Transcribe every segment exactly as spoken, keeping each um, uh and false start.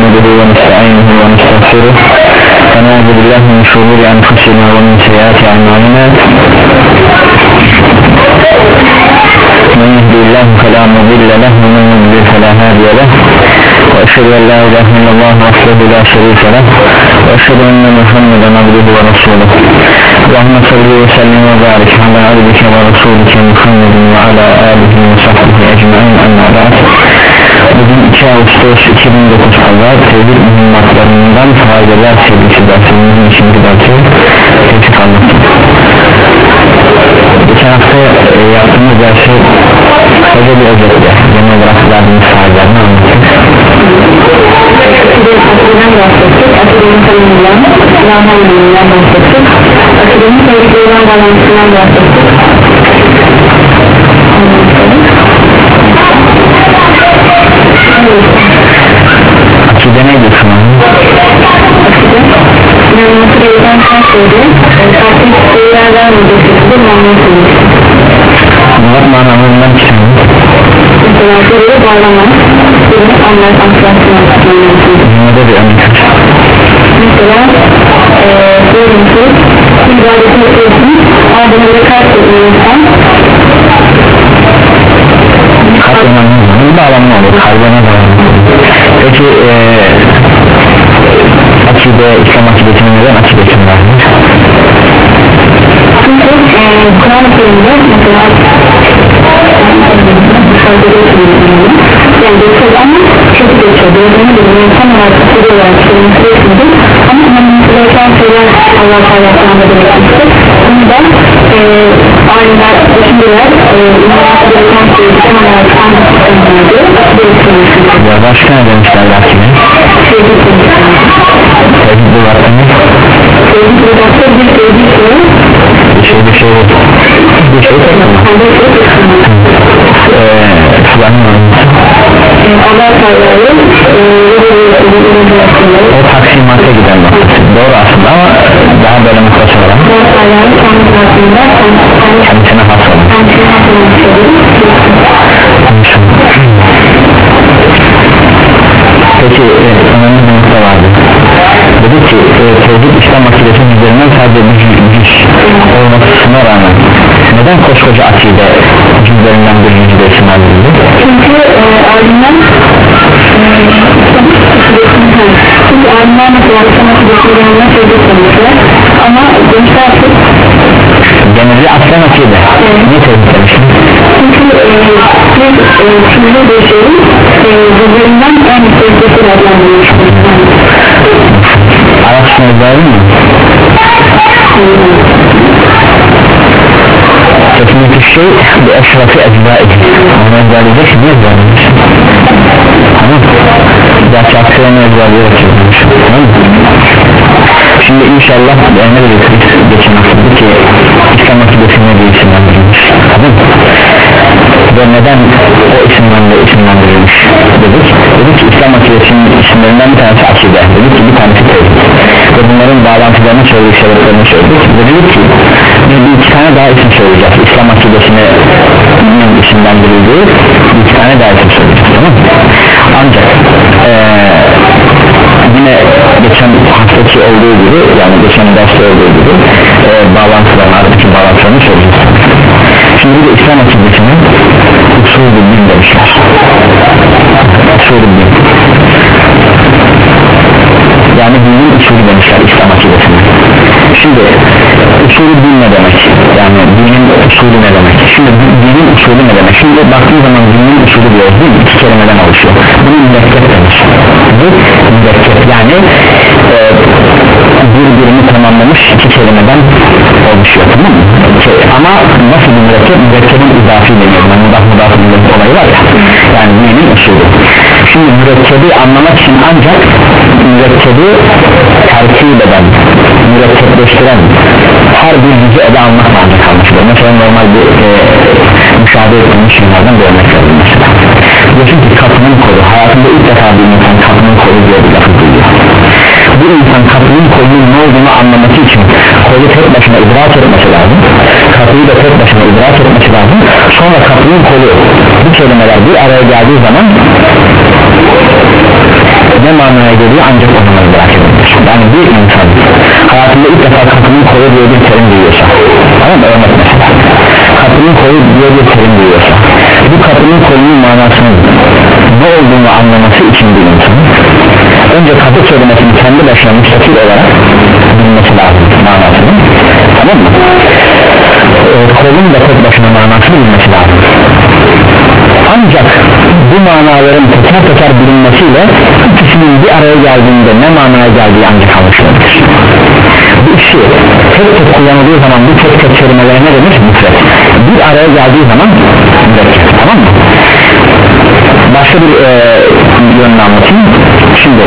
نحمده ونستعينه ونستغفره ونعوذ بالله من شرور أنفسنا ومن سيئات أعمالنا من يهدي الله فلا مضل له ومن يضلل فلا هادي له وأشهد أن لا إله إلا الله وحده لا شريك له وأشهد أن محمدا عبده ورسوله اللهم صل وسلم وبارك على عبدك ورسولك محمد وعلى آله وصحبه أجمعين أما بعد. Bugün iki Ağustos iki bin dokuz Pazar tevhid mühimmatlarından faydalar serisi dersimizin ikinci dersi tevhid anlattık. Geçen hafta e, yaptığımız dersi kısaca bir özetle genel olarak verdiğimiz faydalarını anlattık. Akıdan bahsettik, akıdanın tanımından, Allah'ın bahsettik, akıdanın tevhidlerden bağlantısından bahsettik. Akide neydi sana? Akide, inanması gereken her şeyde, farklı şeylerden öncesinde manası olmuş. Bunlar manalarından çıkan. Mesela şöyle bağlamak, birinin anlayıp anlayışını anlayışını. Bunlarda bir örnek. Mesela diyelim ki ibadeti yapıyorsun ama bunu da karşı ediyorsan kalbine bağlanma olur, kalbine bağlanma olur. Peki ee, akide, İslam akidesinin neden akidesini vardır? çünkü e, Kur'an-ı Kerim'de mesela yani geçiyor ama çok geçiyor doğrularını bilmiyor tam olarak akide olarak söylemesi geçmedi ama inanması gereken şeyler Allah Teala'dan da belirtmiştir. Bunu da e, alimler, düşünceler e, inanması gereken şeyi tam olarak anlatmak önemlidir. Belirtmiştir. Ya başka ne demişler akide? Sevgi konusunda. Tevhid bu vakti mi? Sevgi konusunda bir sevgi şeyi Bir şey bir şey bir şey Allah Teala'yı o taksimat'a giden noktası doğru aslında ama daha böyle muhtasar olan kendisine has olan peki e, önemli bir nokta vardı dedi ki e, tevhid İslam akidesinin üzerinden sadece bir cüz olmasına rağmen neden koskoca akide cüzlerinden bir cüz de isim alındı? çünkü e, alimler çünkü alimler mesela İslam akidesinin yanına sevgi konuşuyor ama gençler çok genelde aslan akide ne tevhid demiştim? çünkü bir türlü bir şeyin cüzlerinden en sevgisi adlandırılmış Arapçasını özelliği mi? Kesinlikle şey bir eşrafı eczaik onu özellikle şimdi özellikle tamam gerçi aksiyonu özellikle tamam şimdi inşallah ne biliriz geçen hafta ki İslam akidesine bir isimlendirilmiş tamam ve neden o isimlerle isimlendirilmiş dedik dedik ki İslam akidesinin isimlerinden bir tanesi akide dedik ki bir tanesi tevhid ve bunların bağlantılarını söyledik sebeplerini söyledik ve dedik ki bir, bir iki tane daha isim söyleyeceğiz İslam akidesine isimlendirildiği bir iki tane daha isim söyleyeceğiz tamam ancak ee, yine geçen haftaki olduğu gibi yani geçen derste olduğu gibi e, bağlantılarını aradaki bağlantılarını söyleyeceğiz şimdi bir de İslam akidesinin usulü din demişler usulü din yani dinin usulü demişler İslam akidesine şimdi usulü din ne demek yani dinin usulü ne demek şimdi dinin usulü ne demek şimdi baktığın zaman dinin usulü diyoruz değil mi iki kelimeden oluşuyor bunu mürekkep demiş bu mürekkep yani e, birbirini tamamlamış iki kelimeden oluşuyor tamam mı ama nasıl bir mürekkep mürekkebin izafi deniyor yani mudah mudah bir olayı var ya yani dinin usulü şimdi mürekkebi anlamak için ancak mürekkebi terkip eden mürekkepleştiren her bir yüzü ele almak lazım kalmıştır mesela normal bir e, müşahede ettiğimiz şeylerden bir örnek verelim mesela diyorsun ki kapının kolu hayatında ilk defa bir insan kapının kolu diye bir lafı duyuyor bir insan kapının kolunun ne olduğunu anlaması için kolu tek başına idrak etmesi lazım kapıyı da tek başına idrak etmesi lazım sonra kapının kolu bu kelimeler bir araya geldiği zaman ne manaya geliyor ancak o zaman idrak edilir. Yani bir insan hayatında ilk defa kapının koyu diye bir terim duyuyorsa, tamam mı? Örnek mesela kapının koyu diye bir terim duyuyorsa, bu kapının koyunun manasının ne olduğunu anlaması için bir insan önce kapı kelimesini kendi başına müstakil olarak bilmesi lazım manasını, tamam mı? Ee, kolun da tek başına manasını bilmesi lazım. Ancak bu manaların teker teker bilinmesiyle ikisinin bir araya geldiğinde ne manaya geldiği ancak anlaşılabilir. Bu işi tek tek kullanıldığı zaman bu tek tek kelimelere ne denir? Müfret. Bir araya geldiği zaman mürekkep, tamam mı? Başka bir e, yönünü anlatayım. Şimdi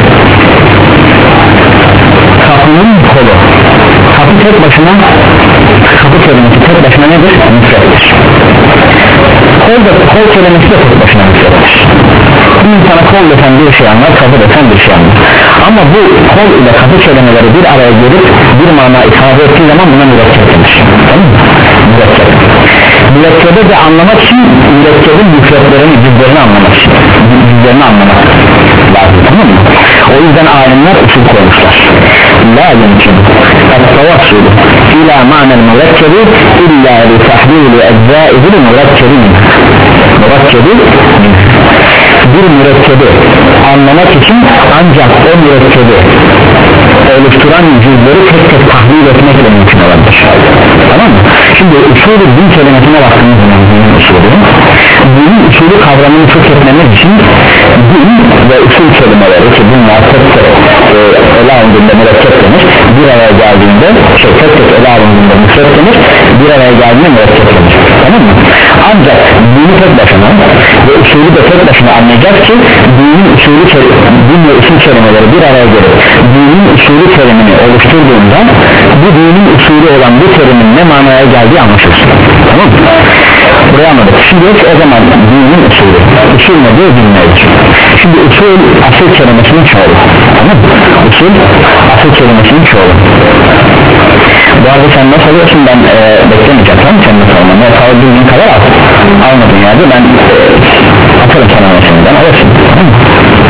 kapının kolu, kapı tek başına, kapı kelimesi tek başına nedir? Müfrettir. Kol, da, kol kelimesi de tek başına müfrettir. Bir insana kol desen bir şey anlar, kapı desen bir şey anlar. Ama bu kol ile kapı kelimeleri bir araya gelip bir mana ifade ettiği zaman buna mürekkep denir. Tamam mı? Mürekkep. Mürekkebe de anlamak için mürekkebin müfretlerini, cüzlerini anlamak için cüzlerini anlamak lazım, tamam mı? O yüzden alimler usul koymuşlar. La yumkin el-tavassul ila ma'nel mürekkebi illa li tahdili eczaidil mürekkebin mürekkebi bir mürekkebi anlamak için ancak o mürekkebi oluşturan cüzleri tek tek tahlil etmekle mümkün olabilir, tamam mı? Şimdi usulü din kelimesine baktığımız zaman dinin usulü dinin usulü kavramını fıkhetmemiz için din ve usul kelimeleri ki bunlar tek tek e, ele alındığında mürekkep denir, bir araya geldiğinde şey tek tek ele alındığında müfret denir, bir araya geldiğinde mürekkep denir, tamam mı? Ancak dini tek başına ve usulü de tek başına anlayacak ki dinin usulü din ve usul kelimeleri bir araya gelip dinin usulü terimini oluşturduğunda bu dinin usulü olan bu terimin ne manaya geldiği anlaşılsın, tamam mı? Buraya anladık. Şimdi o zaman dinin usulü, usul nedir, din nedir? Şimdi usul asıl kelimesinin çoğulu, tamam mı? Usul asıl kelimesinin çoğulu. Bu arada sen nasıl alıyorsun, ben e, beklemeyeceğim, tamam mı? Sen nasıl alman, ne kalabildiğin kadar al, almadığın yerde ben e, atarım sana mesela, ben alırsın, tamam mı?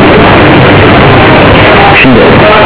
Şimdi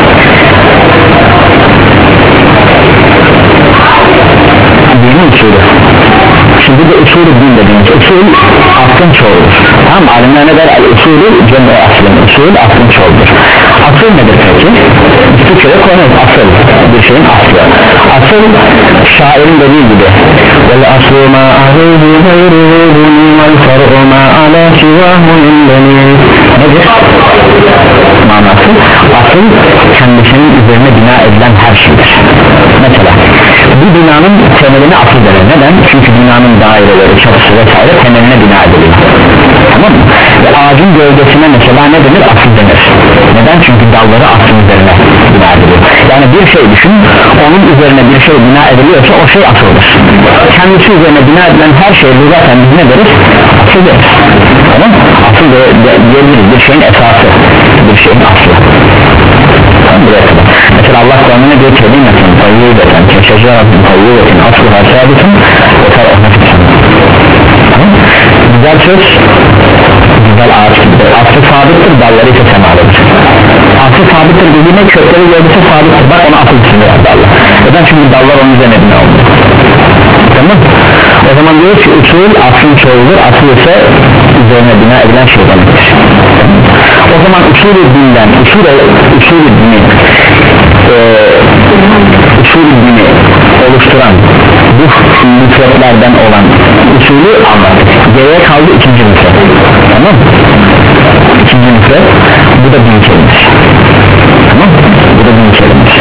dinin usulü, şimdi de usulü din dediğimiz usul aslın çoğudur, tamam mı? Alimler ne der? Usulü cemre aslın, usul aslın çoğudur. Asıl nedir peki? Türkçe'de konu asıl, bir şeyin aslı. Asıl şairin dediği gibi vel aslu ma aleyhi gayruhu buni vel far'u ma ala sivahu indeni. Nedir? Manası asıl kendisinin üzerine bina edilen her şeydir. Mesela bu binanın temeline asıl denir. Neden? Çünkü binanın daireleri, çatısı vesaire temeline bina ediliyor, tamam mı? Ve ağacın gövdesine mesela ne denir? Asıl denir. Neden? Çünkü dalları aslın üzerine bina ediliyor. Yani bir şey düşün, onun üzerine bir şey bina ediliyorsa o şey asıldır. Kendisi üzerine bina edilen her şey zaten biz ne deriz? Asıl deriz, tamam mı? Asıl de, de, diyebiliriz, bir şeyin esası, bir şeyin aslı. Tamam, buraya kadar. Mesela Allah Kur'an'ı ne diyor? Kelimetin tayyibeten keşeceratin tayyibetin asluha sabitin ve tarafetin. Güzel söz güzel ağaç gibidir, aslı sabittir, dalları ise semalıdır. Aslı sabittir dediğine kökleri gördüğü sabittir, bak ona asıl için verdi Allah. Neden? Çünkü dallar onun üzerine bina olmuyor, tamam. O zaman diyor ki usul aslın çoğudur, asıl ise üzerine bina edilen şey demektir. O zaman usul-i dinden usul-i usul dini e, usul-i dini oluşturan bu müfretlerden olan usulü anlattık. Geriye kaldı ikinci müfret, tamam mı? İkinci müfret, bu da din kelimesi, tamam mı? Bu da din kelimesi.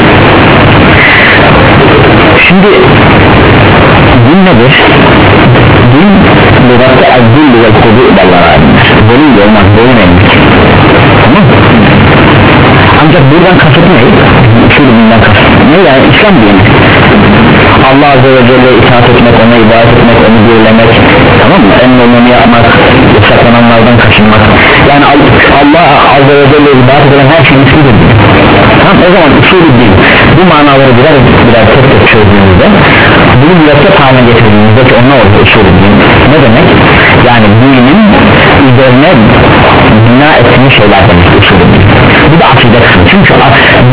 Şimdi din nedir? Din lügatte el-zilli vel-kudu derler alimler. Zelil olmaz, boyun eğmek, tamam mı? Ancak buradan kasıt ne? Usulü dinden kasıt ne? Yani İslam dini, Allah Azze ve Celle'ye itaat etmek, ona ibadet etmek, onu birlemek, tamam mı? Emrolunu yapmak, yasaklananlardan kaçınmak. Yani Allah Azze ve Celle'ye ibadet eden her şeyin ismidir. Tamam, o zaman usulü din, bu manaları birer birer tek tek çözdüğümüzde, bunu mürekkep haline getirdiğimizde ki o ne olur usulü din? Ne demek? Yani dinin üzerine bina ettiği şeyler demek usulü din.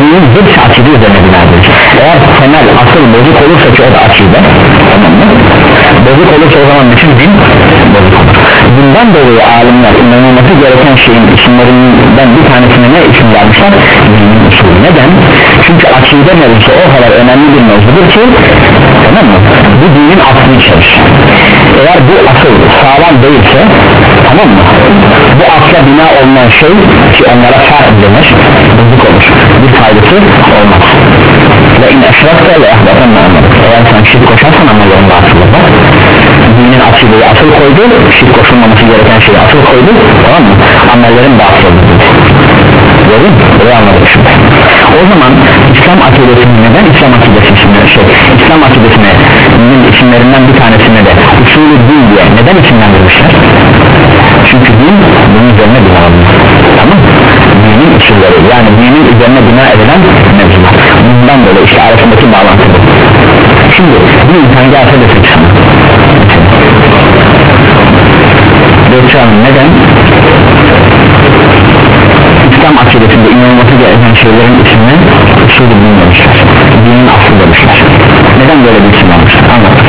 dinin hepsi akide üzerine binadır. Eğer temel asıl bozuk olursa ki o da akide, tamam mı? Bozuk olursa o zaman bütün din bozuk olur. Bundan dolayı alimler inanılması gereken şeyin isimlerinden bir tanesine ne isim vermişler? Dinin usulü. Neden? Çünkü akide mevzusu o kadar önemli bir mevzudur ki, tamam mı? Bu dinin aslını içerir. Eğer bu asıl sağlam değilse, tamam mı? Bu asla bina olmayan şey ki onlara fark denir, bozuk olur. Bir faydası olmaz. Ve in eşrakta ve ahbatan anladık. Eğer sen şirk koşarsan amellerinde asıl olur. Dinin akideyi asıl koydu, şirk koşulmaması gereken şeyi asıl koydu, tamam mı? Amellerin de asıl oldu. Gördün mü? Burayı anladık şimdi. O zaman İslam akidesinin neden İslam akidesi isimleri şey İslam akidesinin isimlerinden bir tanesine de usulü din diye neden isimlendirmişler? Çünkü din bunun üzerine bina olmuş, tamam mı? Dinin usulleri, yani dinin üzerine bina edilen mevzular. Bundan dolayı işte arasındaki bağlantı bu. Şimdi bir insan gelse desek sana Gökçe'nin neden İslam akidesinde inanılması gereken şeylerin ismini usulü din demişler, dinin aslı demişler. Neden böyle bir isim almışlar? Anlatır.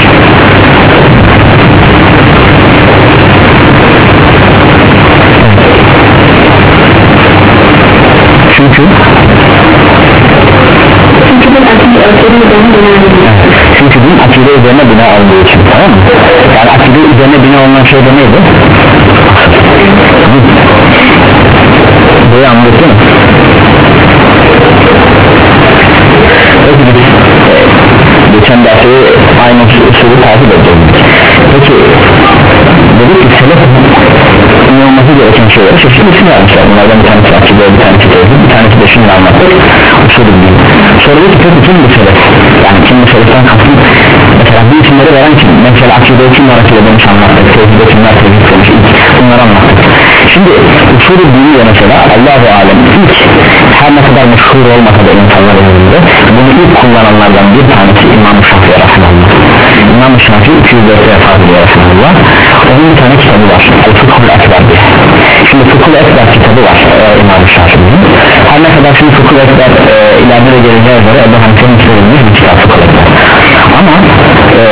Çünkü Çünkü din akide üzerine bina olduğu için, tamam mı? Yani akide üzerine bina olunan şey de neydi? Burayı anladın mı? Peki biz geçen dersi aynı usulü takip edeceğiz. Peki dedik ki selef ne olması gereken şeyleri çeşitli isim vermişler. Bunlardan bir tanesi akide, bir tanesi tevhid, bir tanesi de şimdi anlattık usulü din. Soruyu tutup bütün bu selef, yani kim bu seleften kastım, mesela bu isimleri veren kim? Mesela akide kimler akide demiş anlattık, tevhid kimler tevhid demiş, bunları anlattık. Şimdi usulü dini de mesela Allah-u Alem ilk her ne kadar meşhur olmasa da insanların önünde bunu ilk kullananlardan bir tanesi İmam-ı Şafii Rahmanullah. İmam-ı Şafii iki yüz dörtte vefat ediyor Rahmanullah. Onun bir tane kitabı var, El-Fıkhul Ekber diye. Şimdi Fıkhul Ekber kitabı var e, İmam-ı Şafii'nin. Her ne kadar şimdi Fıkhul Ekber e, ileride de geleceğe göre Ebu Hanife'nin söylenmiş bir kitap Fıkhul Ekber. Ama e,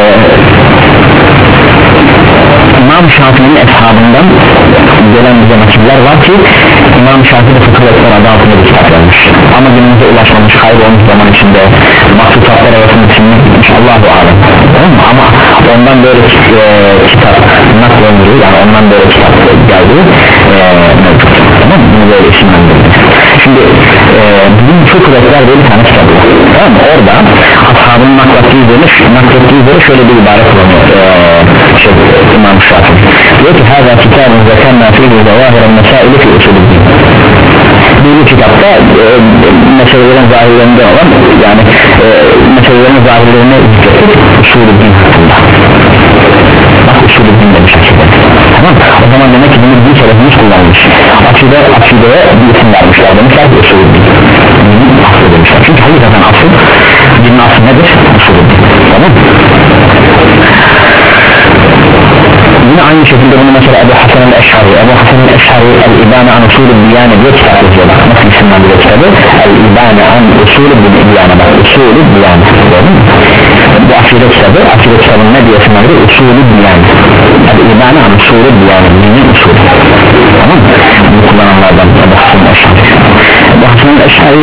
İmam Şafii'nin eshabından gelen bize nakiller var ki İmam Şafii de Fıkhul Ekber adı altında bir kitap vermiş. Ama günümüze ulaşmamış, kaybolmuş zaman içinde maksutlar arasında silinip gitmiş, Allah-u Alem. Ama ondan böyle e, kitap naklendiği, yani ondan böyle kitap geldiği e, mevcut. Tamam mı? Bunu böyle isimlendirdi. Şimdi e, bizim Fıkhul Ekber diye bir tane kitap var. Tamam mı? Orada ashabın naklettiği üzerine, naklettiği üzerine şöyle bir ibare kullanıyor e, şey, İmam Şafii. Diyor ki hâzâ kitâbın zekânnâ fîhî zevâhiren mesâili fî usulüddîn. Bu kitapta e, meselelerin zahirlerinden olan, yani e, meselelerin zahirlerine zikrettik usulüddîn hakkında. Bak usulüddîn demiş akide. Tamam, o zaman demek ki bunu bir tarafımız kullanmış. Akide, akideye bir isim vermişler demişler ki usulüddîn. Dinin aslı demişler. Çünkü hakikaten asıl, dinin aslı nedir? Usulüddîn. Tamam mı? Yine aynı şekilde bunu mesela Ebu Hasan el-Eşhari Ebu Hasan el-Eşhari El-İbâne an usulü diyâne diye kitap yazıyor. Nasıl isimlendiriyor kitabı? El-İbâne an usulü diyâne, bak usulü diyâne, gördün mü? Bu akide kitabı, akide kitabının ne diye isimlendiriyor? Usulü diyâne. El-İbâne an usulü diyâne, dinin usulü. Tamam mı? Bunu kullananlardan Ebu Hasan el-Eşhari Ebu Hasan el-Eşhari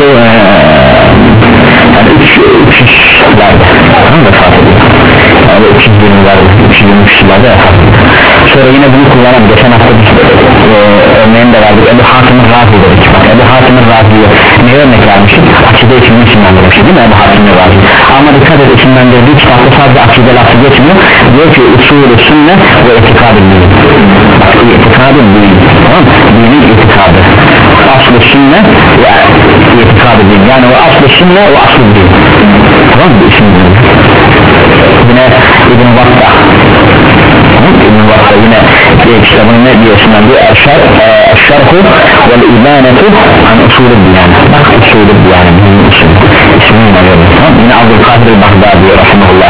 yani üç yüzlerde tamam mı? Vefat ediyor. Yani üç yüz yirmilerde, üç yüz yirmi kişilerde vefat ediyor. Sonra yine bunu kullanan geçen hafta biz e, örneğini de verdik. Ebu Hatim-i Razi dedik. Bak Ebu Hatim-i Razi'ye ne örnek vermiştik? Akide isimli isimlendirmiştik değil mi Ebu Hatim-i Razi? Ama dikkat et, isimlendirdiği kitapta sadece akide lafı geçmiyor. Diyor ki usulü sünne ve etikad-ı din. Bak etikad-ı din, tamam mı? Dinin etikadı, aslı sünne ve etikad-ı din. Yani o aslı sünne ve aslı din. Tamam mı? İsimlendir. Yine İbn-i Battah İbn-i Battah yine kitabının ne diyorsundan diyor? Eşşarhu vel ibanetu an usulü diyane. Bak usulü diyane, dinin usulü ismini arıyor. Yine Abdülkadir el-Baghdadi rahimahullah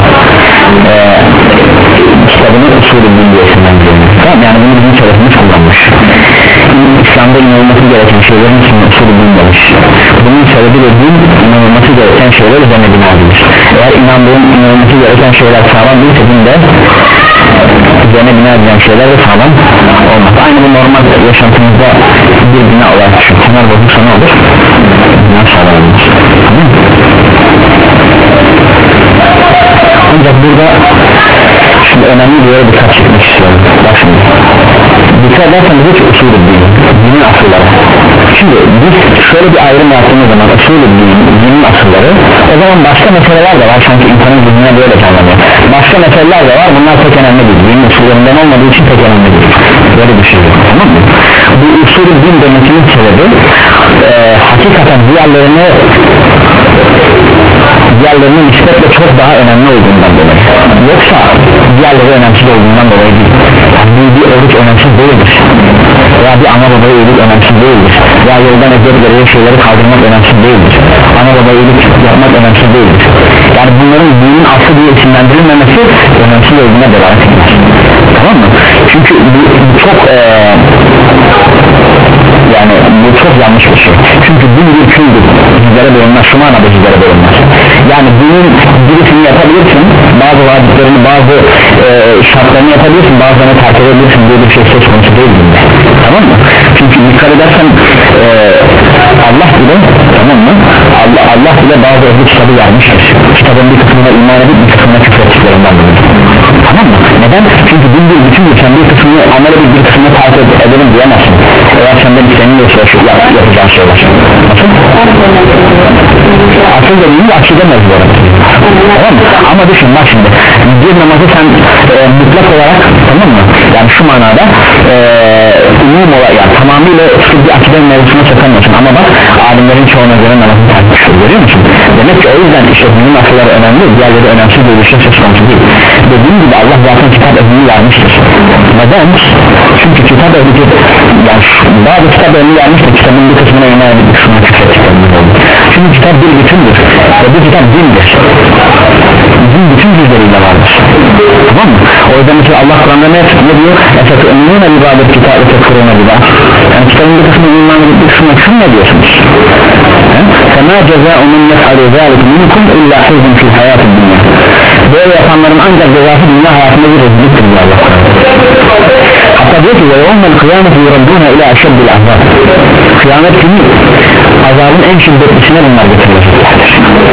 kitabının usulü din diye isimlendiriyor. Tamam, yani bunu bizim tarafımız kullanmış. İslam'da inanılması gereken şeylerin için usulü din demiş. Bunun sebebi sebebiyle din inanılması gereken şeyler üzerine bina edilir. Eğer inandığın inanılması gereken şeyler sağlam değilse din de üzerine bina edilen şeyler de sağlam olmaz. Aynı bu normal yaşantımızda bir bina olarak düşün. Temel bozuksa ne olur? Bina sağlam olmaz. Tamam. Ancak burada şimdi önemli bir yere dikkat çekmek istiyorum. Bak şimdi dikkat ederseniz hiç usulü değil, dinin asılları. Şimdi biz şöyle bir ayrım yaptığımız zaman usulü din, dinin asılları, o zaman başka meseleler de var, sanki insanın zihnine böyle canlanıyor. Başka meseleler de var, bunlar pek önemli değil, dinin usullerinden olmadığı için pek önemli değil. Böyle bir şey yok, tamam mı? Bu usulü din demesinin sebebi e, hakikaten diğerlerini diğerlerinin nispetle çok daha önemli olduğundan dolayı, yoksa diğerleri önemsiz olduğundan dolayı değil. Yani bir oruç önemsiz değildir veya bir ana babaya iyilik önemsiz değildir veya yoldan eziyet verilen şeyleri kaldırmak önemsiz değildir, ana babaya iyilik yapmak önemsiz değildir. Yani bunların dinin aslı diye isimlendirilmemesi önemsiz olduğuna delalet etmez, tamam mı? Çünkü bu, bu çok ee, yani bu çok yanlış bir şey. Çünkü din bir küldür, cüzlere bölünmez, şu manada cüzlere bölünmez. Yani dinin birisini yapabilirsin, bazı vaciplerini, bazı e, şartlarını yapabilirsin, bazılarını terk edebilirsin diye bir şey söz konusu değil dinde, tamam mı? Çünkü dikkat edersen e, Allah bile, tamam mı? Allah, Allah bile bazı ehli kitabı vermiştir. Kitabın bir kısmına iman edip bir kısmına küfür ettiklerinden dolayı, tamam mı? Neden? Çünkü din bir bütün sen bir kısmını amel edip bir kısmını terk edelim diyemezsin. Eğer senden isteniyorsa yapacağın şeyler. Nasıl? Asıl dediğinde akide mevzuları, tamam mı? Ama düşün bak şimdi bir namazı sen e, mutlak olarak, tamam mı? Yani şu manada e, umum olarak yani tamamıyla tutup bir akide mevzusuna sokamıyorsun ama bak alimlerin çoğuna göre namazını terk etmiştir, görüyor musun? Demek ki o yüzden işte bunun asılları önemli, diğerleri önemsiz bir şey söz konusu değil. Dediğim gibi Allah zaten kitap ehlini vermiştir. Neden? Çünkü kitap ehli yani bazı kitap ehli vermiştir, kitabın bir kısmına iman edip bir kısmına küfür ettiklerini oldu. Çünkü kitap bir bütündür ve bu kitap dindir. Din bütün cüzleriyle vardır, tamam mı? O yüzden mesela Allah Kur'an'da ne, ne diyor? Esas ömrüne ibadet kitabı tekfuruna bir daha. Yani kitabın bir kısmına iman edip bir kısmına küfür ne diyorsunuz? فَمَا جَزَاءُ مِنْ يَفْعَلُ ذَٰلِكُ مِنْكُمْ اِلَّا حِزْمٍ فِي الْحَيَاةِ الدُّنْيَا. Böyle yapanların ancak cezası dünya hayatında bir rezilliktir diyor Allah Kur'an'da. Hatta diyor ki وَيَوْمَ الْقِيَامَةِ يُرَدُّونَ اِلَى اَشَدِّ الْاَحْزَابِ. Kıyamet günü azabın en şiddetlisine bunlar getirileceklerdir.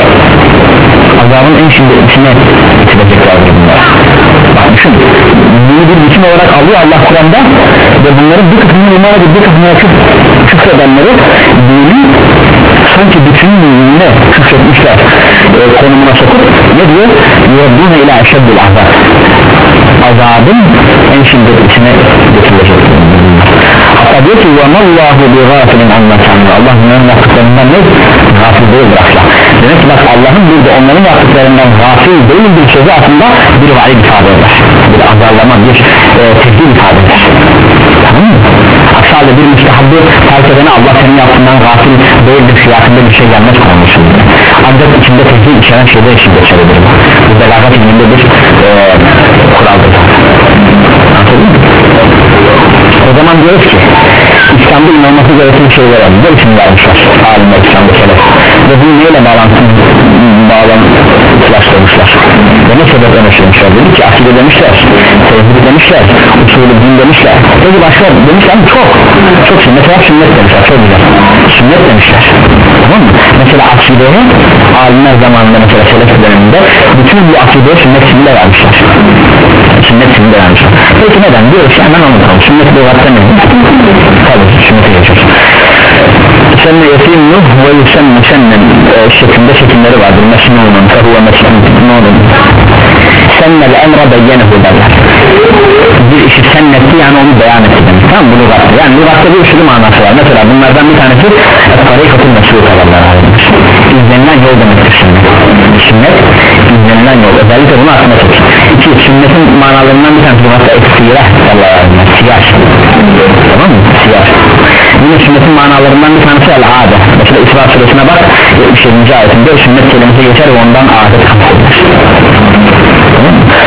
Azabın en şiddetlisine getireceklerdir bunlar. Bak düşün, bunu bir bütün olarak alıyor Allah Kur'an'da ve bunların bir kısmını iman edip bir kısmını küfredenleri dinin sanki bütünlüğüne küfretmişler e, konumuna sokup ne diyor? يُرَدُّونَ اِلَى اَشَدِّ الْاَحْزَابِ. Azabın en şiddetlisine getirilecektir. Hatta diyor ki وَمَا اللّٰهُ بِغَافِلٍ عَمَّا تَعْمَلُونَ. Allah bunların yaptıklarından ne? Gafil değildir asla. Demek ki bak Allah'ın burada onların yaptıklarından gafil değil bir sözü aslında bir vaid ifade eder, bir azarlama, bir e, tehdit ifade eder, tamam mı? Aslında bir müstehabbı fark edene Allah senin yaptığından gafil değildir fiyatında bir şey gelmez konuşsun. Ancak içinde tehdit içeren şeyde şiddet çevirir. Bu belagat ilminde bir e, kuraldır. Anladın mı? O zaman diyoruz ki İslam'da inanması gereken şeyler var. Bu için vermişler alimler İslam'da selef. Ve bunu neyle bağlantı bağlantılaştırmışlar? Ve ne sebep öneştirmişler? Dedi ki akide demişler, tevhid demişler, usulü din demişler. Peki başka demişler mi? Çok. Çok şey. Mesela sünnet demişler. Çok güzel. Sünnet demişler. Tamam mı? Mesela akideye alimler zamanında mesela selef döneminde bütün bu akideye sünnet simile vermişler. Sünnet simile vermişler. Peki neden? Diyoruz ki hemen anlatalım. Sünnet lügatta ne? Tabii sünnete geçiyoruz. Senne yetimnu ve yusenne sennen şeklinde şekilleri vardır. Mesnunun, fehuve mesnunun. Sennel emre beyyenehu derler. Bir işi sennetti yani onu beyan etti demek. Tamam bu lügatta. Yani lügatta bir sürü manası var. Mesela bunlardan bir tanesi tarikatın mesulü kadarlar. İzlenilen yol demektir sünnet. Sünnet izlenilen yol. Özellikle bunu aklına tut. İki, sünnetin manalarından bir tanesi lügatta et-siyah derler. Siyah. Tamam mı? Siyah. Yine sünnetin manalarından bir tanesi el-ade. Mesela İsra suresine bak yetmiş yedinci ayetinde sünnet kelimesi geçer ve ondan adet kapatılır.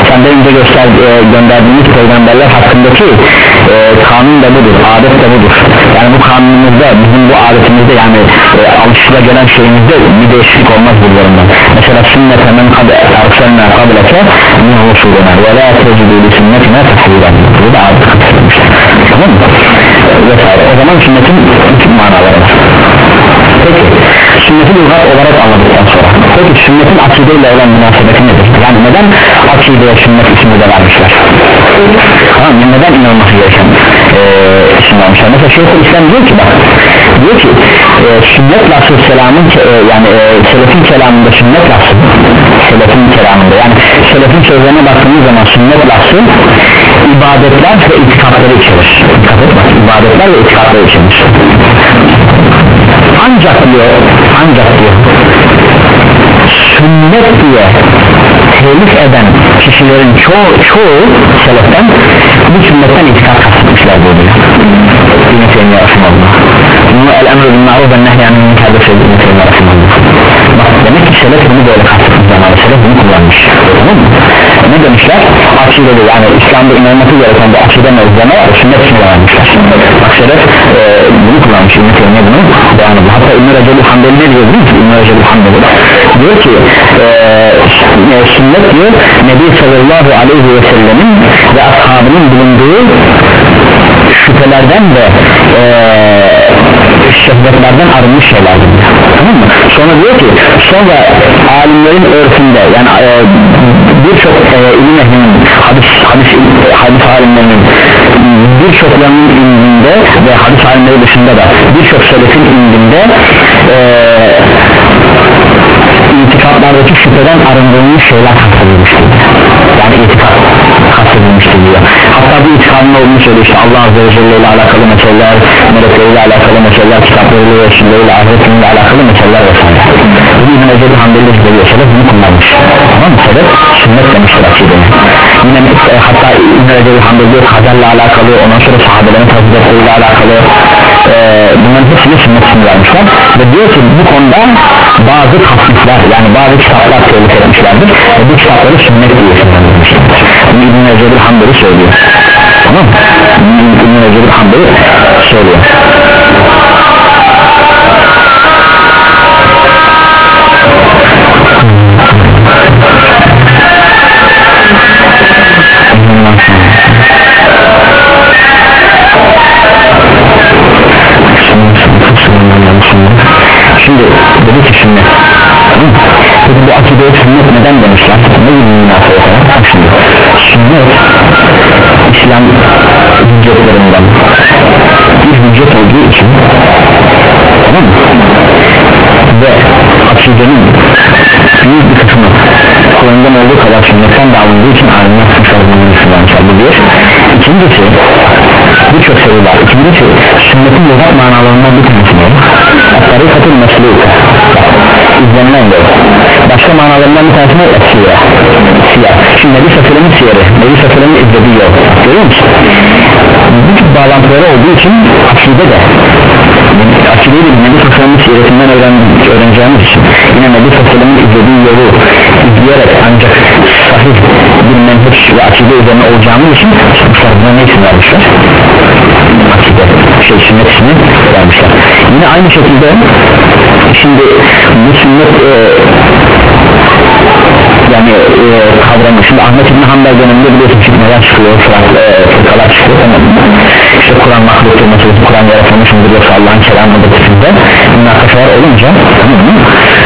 senden önce göster, e, gönderdiğimiz peygamberler hakkındaki e, kanun da budur, adet de budur. Yani bu kanunumuzda, bizim bu adetimizde, yani e, alışılacağı şeyimizde bir değişiklik olmaz bunlarından. Mesela sünnete men kad erselna kableke min rusulina ve la tecidu li sünnetine tahvilen. Bu da adet katılmıştır, tamam mı? Vesaire. O zaman sünnetin bütün manaları var. Peki sünneti lügat olarak anladıktan sonra, peki sünnetin akideyle olan münasebeti nedir? Yani neden akideye sünnet ismi de vermişler? Tamam, neden inanması gereken e, isim vermişler? Mesela Şeyhülislam diyor ki bak, diyor ki e, sünnet lafzı selamın e, yani e, selefin kelamında sünnet lafzı, selefin kelamında yani selefin sözlerine baktığımız zaman sünnet lafzı ibadetler ve itikatları içerir. Dikkat et bak, ibadetler ve itikatları içerir. Ancak diyor, ancak diyor sünnet diye telif eden kişilerin çoğu, çoğu seleften bu sünnetten itikat kastetmişler diyor. İbn-i Teymiye Rahimahullah. Bunu el-emr bil ma'ruf ve nehy anil münker söyledi İbn-i Teymiye Rahimahullah. Bak demek ki selef bunu böyle kastetmiş zamanı, selef bunu kullanmış, tamam mı? Ne demişler? Akidede, yani İslam'da inanması gereken bir akide mevzuna sünnet ismi vermişler. Bak selef e, bunu kullanmış, İbn-i Teymiye bunu beyan ediyor. Hatta İbn-i Recep Hanbeli ne diyor biliyor musun? İbn-i Recep Hanbeli diyor ki e, sünnet diyor Nebi sallallahu aleyhi ve sellemin ve ashabının bulunduğu şüphelerden ve e, şehvetlerden arınmış şeylerdir, tamam mı? Sonra diyor ki sonra alimlerin örfünde, yani e, birçok e, ilim ehlinin hadis, hadis, hadis alimlerinin birçoklarının indinde ve hadis alimleri dışında da birçok selefin indinde e, itikatlardaki şüpheden arındırılmış şeyler kastedilmiştir, yani itikat kastedilmiştir diyor. Hatta bu itikadın olduğunu söylüyor, işte Allah Azze ve Celle ile alakalı meseleler, melekleriyle alakalı meseleler, kitaplarıyla, yaşlarıyla, ahiretiyle alakalı meseleler vesaire. Bunu İbn-i Recep Hanbeli söylüyor, selef bunu kullanmış, tamam mı? Selef sünnet demiştir akideye. Yine e, hatta İbn-i Recep Hanbeli diyor kaderle alakalı, ondan sonra sahabelerin faziletleriyle alakalı, e, bunların hepsini sünnet ismi vermişler ve diyor ki bu konuda bazı tasnifler, yani bazı kitaplar tehlike etmişlerdir ve bu kitapları sünnet diye isimlendirmişlerdir. Bunu İbn-i Recep Hanbeli söylüyor, tamam mı? İbn-i Recep Hanbeli söylüyor. Şimdi dedi ki sünnet, peki bu akideye sünnet neden demişler? Ne gibi münasebet var? Şimdi sünnet İslam hüccetlerinden bir hüccet olduğu için, tamam mı? Ve akidenin büyük bir kısmı Kur'an'dan olduğu kadar sünnetten de alındığı için alimler kısmlarının Müslümanlar. Bu bir. İkincisi birçok soru var. İkincisi sünnetin lügat manalarından bir tanesi ne? Tarikatın mesluk, izlenilen yol. Başka manalarından bir tanesi ne? Siyah. Siyah. Şimdi Nebi Safir'in siyeri, Nebi Safir'in izlediği yol. Görüyor musun? Bu tip bağlantıları olduğu için akide de akideyi de Nebi Safir'in siyeretinden öğreneceğimiz için yine Nebi Safir'in izlediği yolu izleyerek ancak sahih bir menheç ve akide üzerine olacağımız için buna ne isim vermişler? Akide, şey sünnet ismi vermişler. Yine aynı şekilde şimdi bu sünnet e, yani e, kavramı, şimdi Ahmet İbn Hanbel döneminde biliyorsun fitneler çıkıyor, farklı e, fırkalar çıkıyor, tamam mı? İşte Kur'an mahluktur meselesi, Kur'an yaratılmış mıdır yoksa Allah'ın kelamıdır tipinde münakaşalar olunca, tamam mı?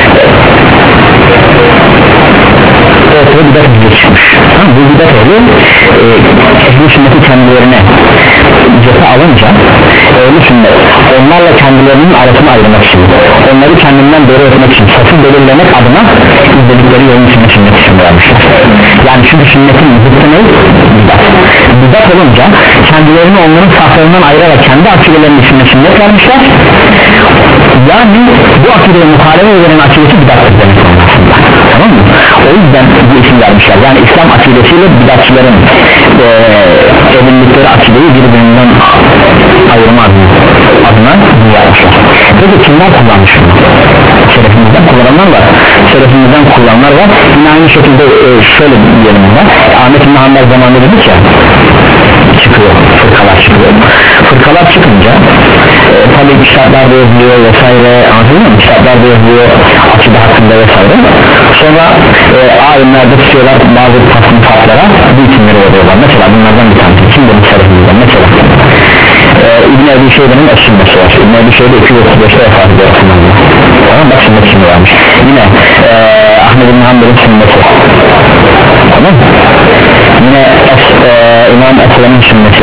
Ortaya bidat ehli çıkmış. Tamam, bu bidat ehli e, ehli sünneti kendilerine cephe alınca ehli sünnet onlarla kendilerinin arasını ayırmak için, onları kendinden doğru etmek için, safı belirlemek adına izledikleri yolun içinde sünnet isim vermişler. Yani çünkü sünnetin zıttı ne? Bidat. Bidat olunca kendilerini onların saflarından ayırarak kendi akidelerinin içinde sünnet vermişler. Yani bu akideye muhalefet edenin akidesi bidattır demek aslında. Tamam mı? O yüzden bu isim vermişler. Yani İslam akidesiyle bidatçıların e, edindikleri akideyi birbirinden ayırma adına bunu yapmışlar. Peki kimler kullanmış bunu? Şerefimizden kullananlar var. selefimizden kullananlar var. Yine aynı şekilde e, şöyle diyelim buna, Ahmet İbn Hanbel zamanında dedik ya, çıkıyor, fırkalar çıkıyor. Fırkalar çıkınca e, tabi kitaplarda yazılıyor vesaire, anladın mı? Kitaplarda yazılıyor akide hakkında vesaire. Sonra e, alimler de tutuyorlar bazı tasnifatlara bu isimleri veriyorlar. Mesela bunlardan bir tanesi kim dedik selefimizden? Mesela e, İbn Ebi Şeybe'nin Eşşimmesi var. İbn Ebi Şeybe iki yüz otuz beşte vefat ediyor. Tamam, bak sünnet şimdi varmış. Yine e, Ahmet İbn Hanbel'in sünneti. Tamam. Yine es, e, İmam Eslem'in sünneti.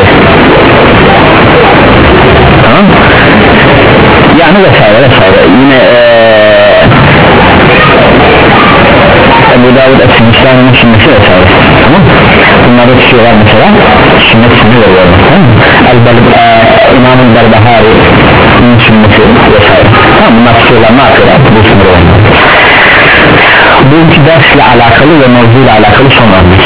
Tamam. Yani vesaire vesaire. Yine e, Ebu Davud Es-Sicistani'nin sünneti vesaire. Tamam. Bunları tutuyorlar mesela, sünnet sünni veriyorlar. Tamam. İmam-ı Berbahari'nin sünneti vesaire. Tamam, bunlar tutuyorlar, ne yapıyorlar? Bu sünnet veriyorlar. Bugünkü dersle alakalı ve mevzuyla alakalı son örnek.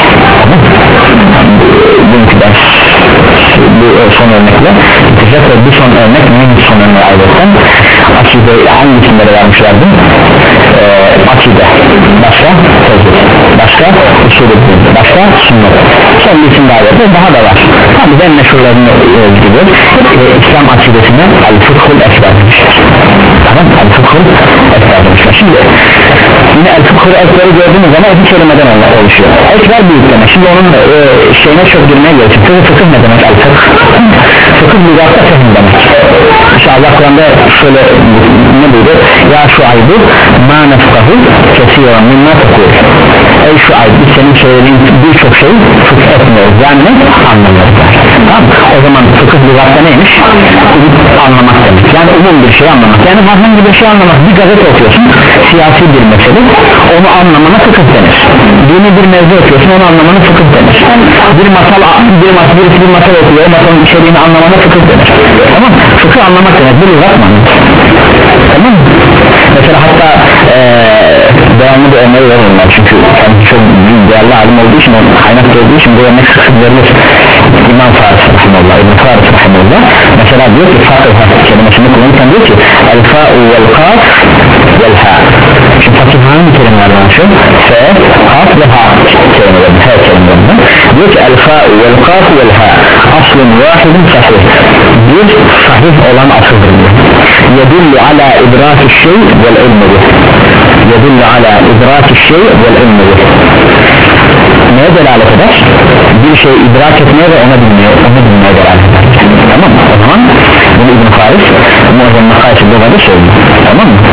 Bugünkü ders bu son örnekle bitecek ve bu son örnek neyin son örneği ayrıca akide hangisinde de vermişlerdi? Ee, akide, başka tezgah, başka usulü, başka sünnet, son bir isim daha var, daha da var. Tabi ben meşhurlarını e, gidiyor. e, İslam akidesine el-fıkhul esber demişler. Tamam, el-fıkhul esber demişler. Şimdi yine el-fıkhul esberi gördüğümüz zaman iki kelimeden oluşuyor. Ekber büyük demek. Şimdi onun e, şeyine çok girmeye gelecek. Fıkhul fıkıh ne demek? El-fıkh fıkıh lügatta fehim demek. İnşallah Kur'an'da şöyle ne buyuruyor? Ya şu aybu ma nefkahu kesiyorum minna tekul. Ey şu aybu senin söylediğin birçok şey fıkıh etmiyoruz. Yani ne? Anlamıyoruz. Tamam. O zaman fıkıh lügatta neymiş? Anlamak demek. Yani umum bir şey anlamak. Yani herhangi bir şey anlamak. Bir gazete okuyorsun, siyasi bir mesele, onu anlamana fıkıh denir. Dini bir mevzu okuyorsun, onu anlamana fıkıh denir. Bir masal, bir masal, birisi bir masal okuyor, masalın içeriğini anlamana fıkıh denir. Tamam. Fıkıh anlamak demek. Bir lügat mı? Tamam. Mesela hatta ee, devamlı bir örneği verirler çünkü kendisi çok büyük değerli alim olduğu için, kaynak olduğu için bu örnek sık verilir. İmam Faris Rahimullah, İbn Faris Rahimullah mesela diyor ki fakih kelimesini kullanırken diyor ki el-fa'u vel-kaf vel-ha. Şimdi fakih hangi kelimelerden şu? F, kaf ve ha kelimelerden, her kelimelerden diyor ki el-fa'u vel-kaf vel-ha aslun vahidin sahih, bir sahih olan asıldır diyor. Yedullu ala idraki şey vel-ilmi yedullu ala idraki şey vel-ilmi. Neye delalet eder? Bir şeyi idrak etmeye ve ona bilmeye, onu bilmeye delalet eder. Tamam mı? O zaman bunu İbn Faris Muazzam Makayesinde da söylüyor. Tamam mı?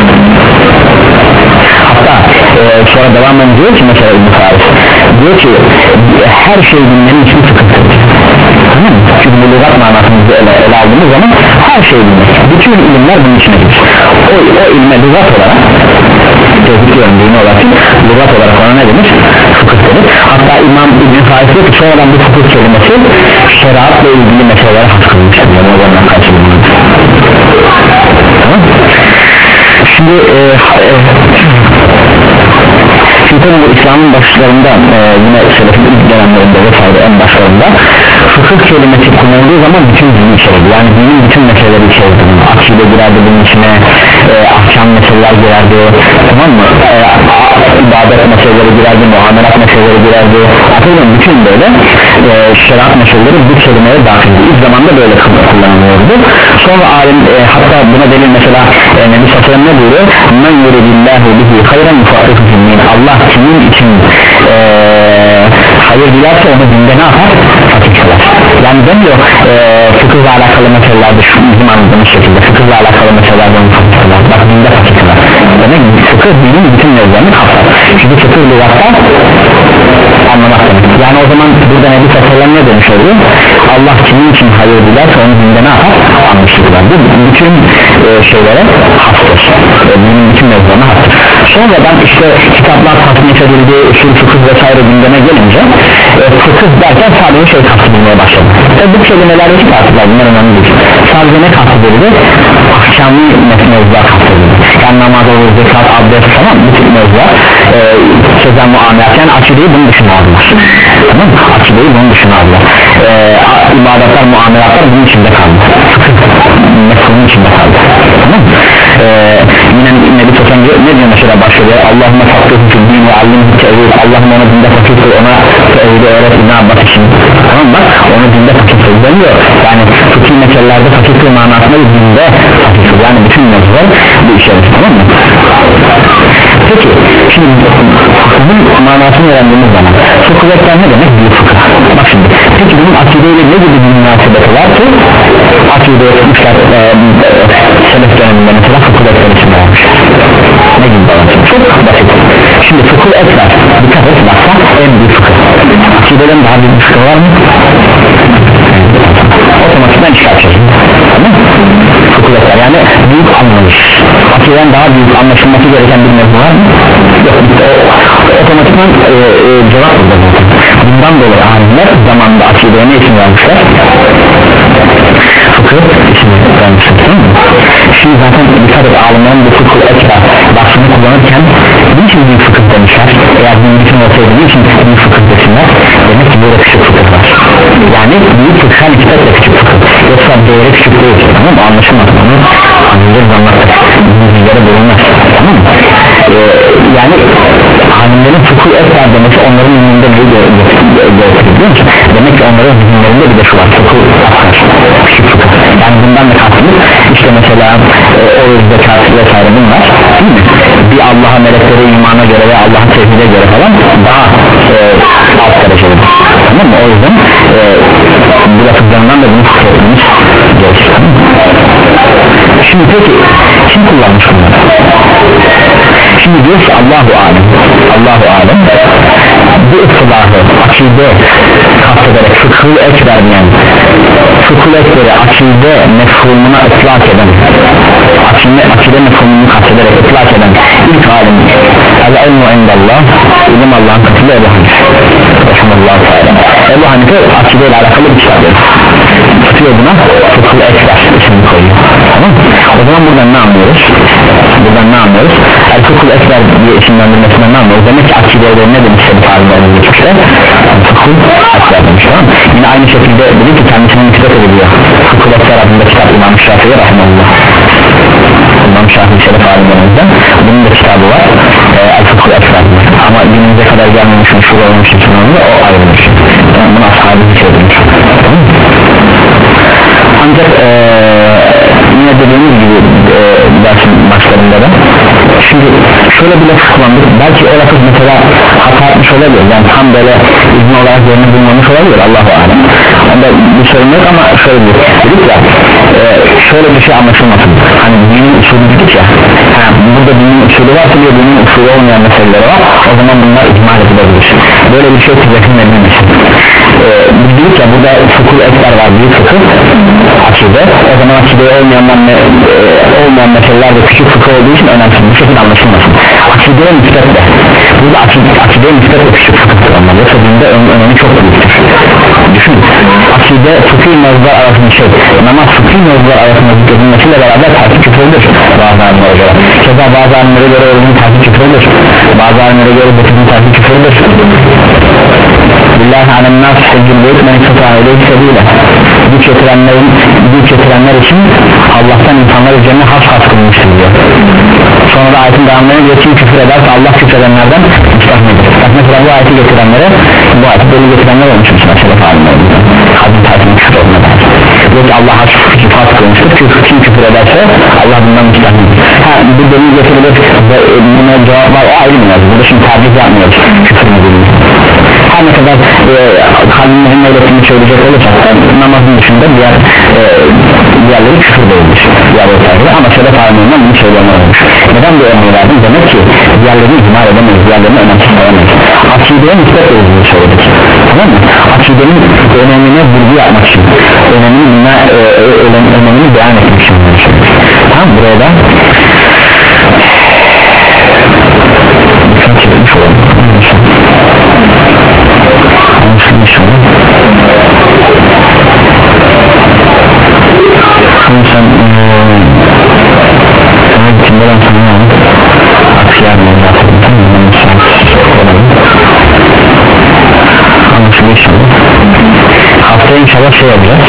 Hatta e, sonra devam ediyor ki mesela İbn Faris diyor ki her şey bilmenin için fıkıhtır. Tamam mı? Çünkü bu lügat manasını ele, ele aldığımız zaman her şey bilmek, bütün ilimler bunun içine girer. O, o ilme lügat olarak tezlikliyorum dini olarak lügat olarak ona ne denir? Fıkıh denir. Hatta İmam İbn Faris diyor ki sonradan bu fıkıh kelimesi şeriatla ilgili meselelere has kılmıştır. Yani o zaman karşılığında. Tamam. Şimdi e, e, çünkü bu İslam'ın başlarında e, yine selefin ilk dönemlerinde vesaire en başlarında fıkıh kelimesi kullanıldığı zaman bütün dini içerdi. Yani dinin bütün meseleleri içerdi. Akide girerdi bunun içine, e, ahkam meseleler girerdi, tamam mı? E, ibadet meseleleri girerdi, muamelat meseleleri girerdi. Hatırlayın, bütün böyle e, şeriat meseleleri bu kelimeye dahildi. İlk zamanda böyle kullanılıyordu. Sonra alim e, hatta buna delil mesela e, Nebi Sallallahu ne buyuruyor? Men yuridillahu bihi hayran yufaqihu fid-din. Allah kimin için e, hayır dilerse onu dinde ne yapar? Fakih kılar. Yani demiyor e, fıkıhla alakalı meselelerde şu bizim anladığımız şekilde fıkıhla alakalı meselelerde onu fakih kılar. Bak dinde fakih kılar. Demek fıkıh dinin bütün mevzularını kapsar. Çünkü fıkıh lügatta anlamak demek. Yani o zaman burada Nebi Sallallahu ne demiş oluyor? Allah kimin için hayır dilerse onu dinde ne yapar? Anlaşılır. Bu bütün e, şeylere hastır. E, dinin bütün mevzularına hastır. Sonradan işte kitaplar tasnif edildi, usul fıkıh vesaire gündeme gelince e, fıkıh derken sadece şey kastedilmeye başladı. E, bu kelimelerdeki kastediler, bunlar önemli değil. Sadece ne kastedildi? Ahkamlı mevzular kastedildi. Yani namaz olur, zekat, abdest, tamam, bu tip mevzular e, sözen muamelat, yani akideyi bunun dışına aldılar. Tamam mı? Akideyi bunun dışına aldılar. E, ibadetler, muamelatlar bunun içinde kaldı. Fıkıh mefhumunun içinde kaldı. Tamam mı? E, yine Nebi Sallallahu ne diyor mesela başka şöyle Allahümme fakirhu fiddin ve allimhu tevil, Allah'ım ona dinde fakir kıl, ona tevili öğret İbn Abbas için. Tamam bak, onu dinde fakir kıl demiyor yani fıkhi meselelerde fakir kıl manasında dinde fakir kıl, yani bütün mevzular bu işaret, tamam mı? Peki şimdi fıkhın manasını öğrendiğimiz zaman fıkıhlar ne demek? Büyük fıkıh. Bak şimdi peki bunun akideyle ne gibi bir münasebeti var ki akide etmişler e, selef döneminde mesela fıkıhlar konusunda varmış, ne gibi bağlantısı? Çok basit. Şimdi fıkıh ekber, dikkat et baksa en büyük fıkıh. Akideden daha büyük bir fıkıh var mı? Otomatikten çıkartacağız, tamam mı? Fıkıh ekber yani büyük anlayış. Akideden daha büyük anlaşılması gereken bir mevzu var mı? Yok, o, otomatikman e, e, cevap burada zaten. Bundan dolayı alimler zamanında akideye ne isim vermişler? Fıkıh ismi vermişler, değil mi? Şimdi zaten dikkat et, alimlerin bu fıkıh ekber lafını kullanırken niçin büyük fıkıh demişler? Eğer bir bütün olsaydı niçin büyük fıkıh desinler? Demek ki böyle küçük fıkıh var. Yani büyük fıkıh hani kitapla küçük fıkıh, yoksa böyle küçük değil, tamam mı? Anlaşılmaz, bunu anlayacağız, anlattık, bilgilere bulunmaz, tamam mı? Ee, yani alimlerin fıkıh ekber demesi onların önünde neyi gösterir biliyor musun? Demek ki onların zihinlerinde bir de şu var, fıkıh akar, küçük fıkıh. Yani bundan da kastımız işte mesela e, o zekat vesaire bunlar, değil mi? Bir Allah'a, meleklere, imana göre ve Allah'a tevhide göre falan daha e, alt dereceli, tamam mı? O yüzden e, bu lafızlarından da bunu fıkıh etmemiz gerekir, tamam mı? Şimdi peki kim kullanmış bunları? Şimdi diyor ki Allahu alem, Allahu alem bu ıslahı akide kastederek fıkhı ekber diyen, fıkhı ekberi akide mefhumuna ıslak eden, akide, akide mefhumunu kastederek ıslak eden ilk alim el-ilmu indallah, ilim Allah'ın katında Ebu Hanife rahimahullahu teala. Ebu Hanife akide ile alakalı bir kitap tutuyor, buna fıkhı ekber ismini koyuyor, tamam. O zaman buradan ne anlıyoruz? Buradan ne anlıyoruz? El-fıkhı ekber diye isimlendirmesinden ne anlıyoruz? Demek ki akideyle ne demişse bir tarihlerinde geçmişler fıkhı ekber demiş, tamam. Yine aynı şekilde dedi ki kendisinin nispet ediliyor fıkhı ekber adında kitap İmam Şafii rahimahullah, İmam Şafii şeref alimlerimizden bunun da kitabı var, e, El-fıkhı ekber, ama günümüze kadar gelmemiş, meşhur olmuş için onu da o ayrılmış, yani bunu ashabı söylemiş, tamam. Ancak e, yine dediğimiz gibi e, dersin başlarında da şimdi şöyle bir lafı kullandık, belki o lafız mesela hata etmiş olabilir, yani tam böyle izin olarak yerini bulmamış olabilir, Allahu alem, onda bir sorun yok. Ama şöyle bir dedik ya, e, şöyle bir şey anlaşılmasın, hani dinin usulü dedik ya, ha, burada dinin usulü varsa diye dinin usulü olmayan meseleleri var, o zaman bunlar ihmal edilebilir, böyle bir şey tezekün edilmesin. e, dedik ya burada fıkıh ekber var, büyük fıkıh akide, o zaman akideye olmayan, e, olmayan meseleler de küçük fıkıh olduğu için önemsiz, bu şekilde anlaşılmasın. Akideye nispetle, burada akideye nispetle küçük fıkıhtır onlar, yoksa dinde ön, önemi çok büyüktür. Düşün, akide fıkıh mevzular arasında şey, namaz fıkıh mevzular arasında zikredilmesiyle beraber tersi küfürlüdür bazı alimlere göre. Keza bazı alimlere göre ölümün tersi küfürlüdür, bazı alimlere göre zekatın tersi küfürlüdür. Billahi alennâs seccil beyt men istata'a ileyhi sebîle, güç getirenlerin, güç getirenler için Allah'tan insanlar üzerine has has kılmıştır diyor. Sonra da ayetin devamlarına diyor, kim küfür ederse Allah küfredenlerden müstahnedir. Bak mesela bu ayeti getirenlere, bu ayeti deli getirenler olmuş mesela şeref alimlerimizden, hadin tarzının küfür olduğuna dair. Diyor ki Allah has has kılmıştır, kim küfür ederse Allah bundan müstahnedir. Ha, bu deli getirilir ve buna cevap var, o ayrı mı yazı? Burada şimdi tercih yapmıyoruz küfür nedeniyle. Her ne kadar e, kalbimizin öğretimini söyleyecek olacak da namazın dışında diğer e, diğerleri küfür değildir, diğer ortayları, ama şeref alimlerinden bunu söyleyenler olmuş. Neden bu örneği verdim? Demek ki diğerlerini ihmal edemeyiz, diğerlerini önemsiz alamayız. Akideye nispet olduğunu söyledik, tamam mı? Akidenin önemine vurgu yapmak için, önemini, e, e, önemini beyan etmek için söyledik. Tamam, buraya da dikkat çekmiş olalım. Anlaşılmış olur. Şimdi sen sana gittiğinden sonra aksiyar mı yaptın? Anlaşılmış olur. Haftaya inşallah şey yapacağız.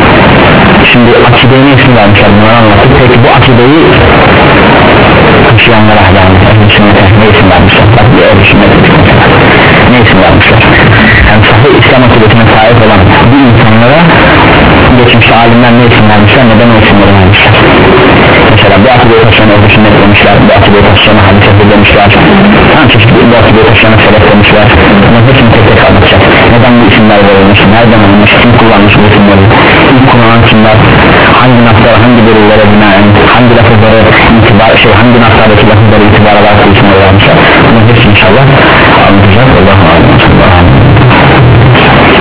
Şimdi akideyi ne isim vermişler, bunları anlattık. Peki bu akideyi yaşayanlara yani ehl-i sünnete ne isim vermişler? Bak bir ehl-i sünnet ne isim vermişler? Yani sahih İslam akidesine sahip olan bu insanlara geçmişte alimler ne isim vermişler, neden o isimleri vermişler? Mesela bu akideye taşıyan ehl-i sünnet demişler, bu akideye taşıyan hadis ehli demişler, hangi çeşitli bu akideye taşıyan selef demişler. Bunların hepsini tek tek anlatacak. Neden bu isimler verilmiş, nereden alınmış, kim kullanmış bu isimleri, ilk kullanan kimler, hangi naslara, hangi delillere binaen, hangi lafızları itibar, şey hangi naslardaki lafızları itibar alarak bu isimleri vermişler. Bunların hepsini inşallah anlatacak. Allah'a emanet.